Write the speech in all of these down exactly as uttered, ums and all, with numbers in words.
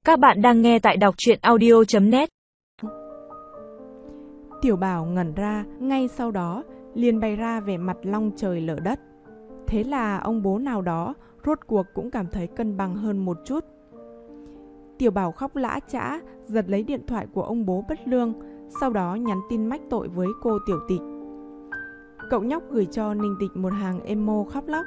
Các bạn đang nghe tại đọc truyện audio chấm net. Tiểu Bảo ngẩn ra, ngay sau đó liền bày ra vẻ mặt long trời lở đất. Thế là ông bố nào đó rốt cuộc cũng cảm thấy cân bằng hơn một chút. Tiểu Bảo khóc lã chã, giật lấy điện thoại của ông bố bất lương, sau đó nhắn tin mách tội với cô Tiểu Tịch. Cậu nhóc gửi cho Ninh Tịch một hàng emo khóc lóc.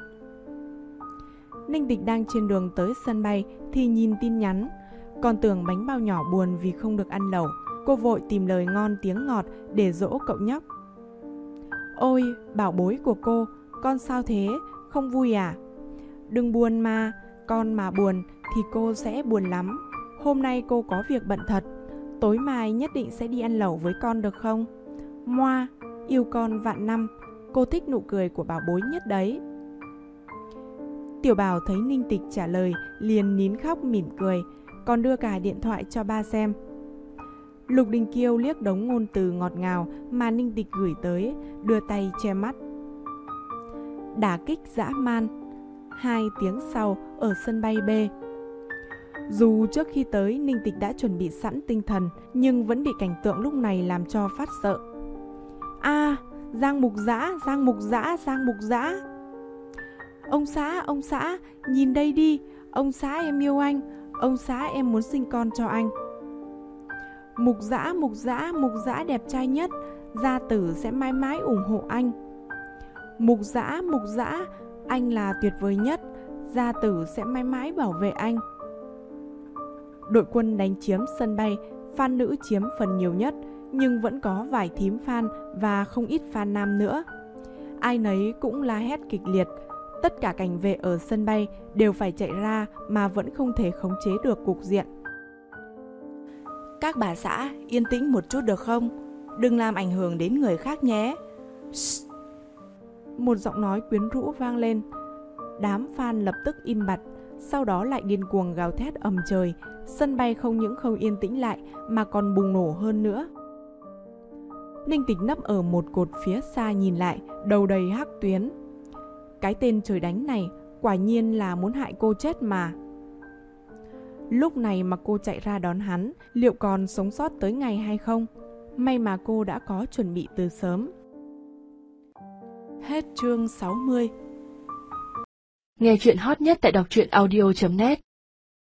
Ninh Tịch đang trên đường tới sân bay thì nhìn tin nhắn, còn tưởng bánh bao nhỏ buồn vì không được ăn lẩu. Cô vội tìm lời ngon tiếng ngọt để dỗ cậu nhóc. Ôi, bảo bối của cô, con sao thế, không vui à? Đừng buồn mà, con mà buồn thì cô sẽ buồn lắm. Hôm nay cô có việc bận thật, tối mai nhất định sẽ đi ăn lẩu với con được không? Moa, yêu con vạn năm, cô thích nụ cười của bảo bối nhất đấy. Tiểu Bảo thấy Ninh Tịch trả lời liền nín khóc mỉm cười, còn đưa cả điện thoại cho ba xem. Lục Đình Kiêu liếc đống ngôn từ ngọt ngào mà Ninh Tịch gửi tới, đưa tay che mắt. Đả kích dã man. Hai tiếng sau ở sân bay B. Dù trước khi tới Ninh Tịch đã chuẩn bị sẵn tinh thần, nhưng vẫn bị cảnh tượng lúc này làm cho phát sợ. A, à, Giang Mục Dã, Giang Mục Dã, Giang Mục Dã. Ông xã, ông xã, nhìn đây đi, ông xã em yêu anh, ông xã em muốn sinh con cho anh. Mục Dã, Mục Dã, Mục Dã đẹp trai nhất, gia tử sẽ mãi mãi ủng hộ anh. Mục Dã, Mục Dã, anh là tuyệt vời nhất, gia tử sẽ mãi mãi bảo vệ anh. Đội quân đánh chiếm sân bay, fan nữ chiếm phần nhiều nhất, nhưng vẫn có vài thím fan và không ít fan nam nữa. Ai nấy cũng la hét kịch liệt. Tất cả cảnh vệ ở sân bay đều phải chạy ra mà vẫn không thể khống chế được cục diện. Các bà xã, yên tĩnh một chút được không? Đừng làm ảnh hưởng đến người khác nhé. Shh. Một giọng nói quyến rũ vang lên. Đám fan lập tức im bặt, sau đó lại điên cuồng gào thét ầm trời. Sân bay không những không yên tĩnh lại mà còn bùng nổ hơn nữa. Ninh Tịch nấp ở một cột phía xa nhìn lại, đầu đầy hắc tuyến. Cái tên trời đánh này quả nhiên là muốn hại cô chết mà. Lúc này mà cô chạy ra đón hắn, liệu còn sống sót tới ngày hay không? May mà cô đã có chuẩn bị từ sớm. Hết chương sáu mươi. Nghe chuyện hot nhất tại đọc truyện audio chấm net.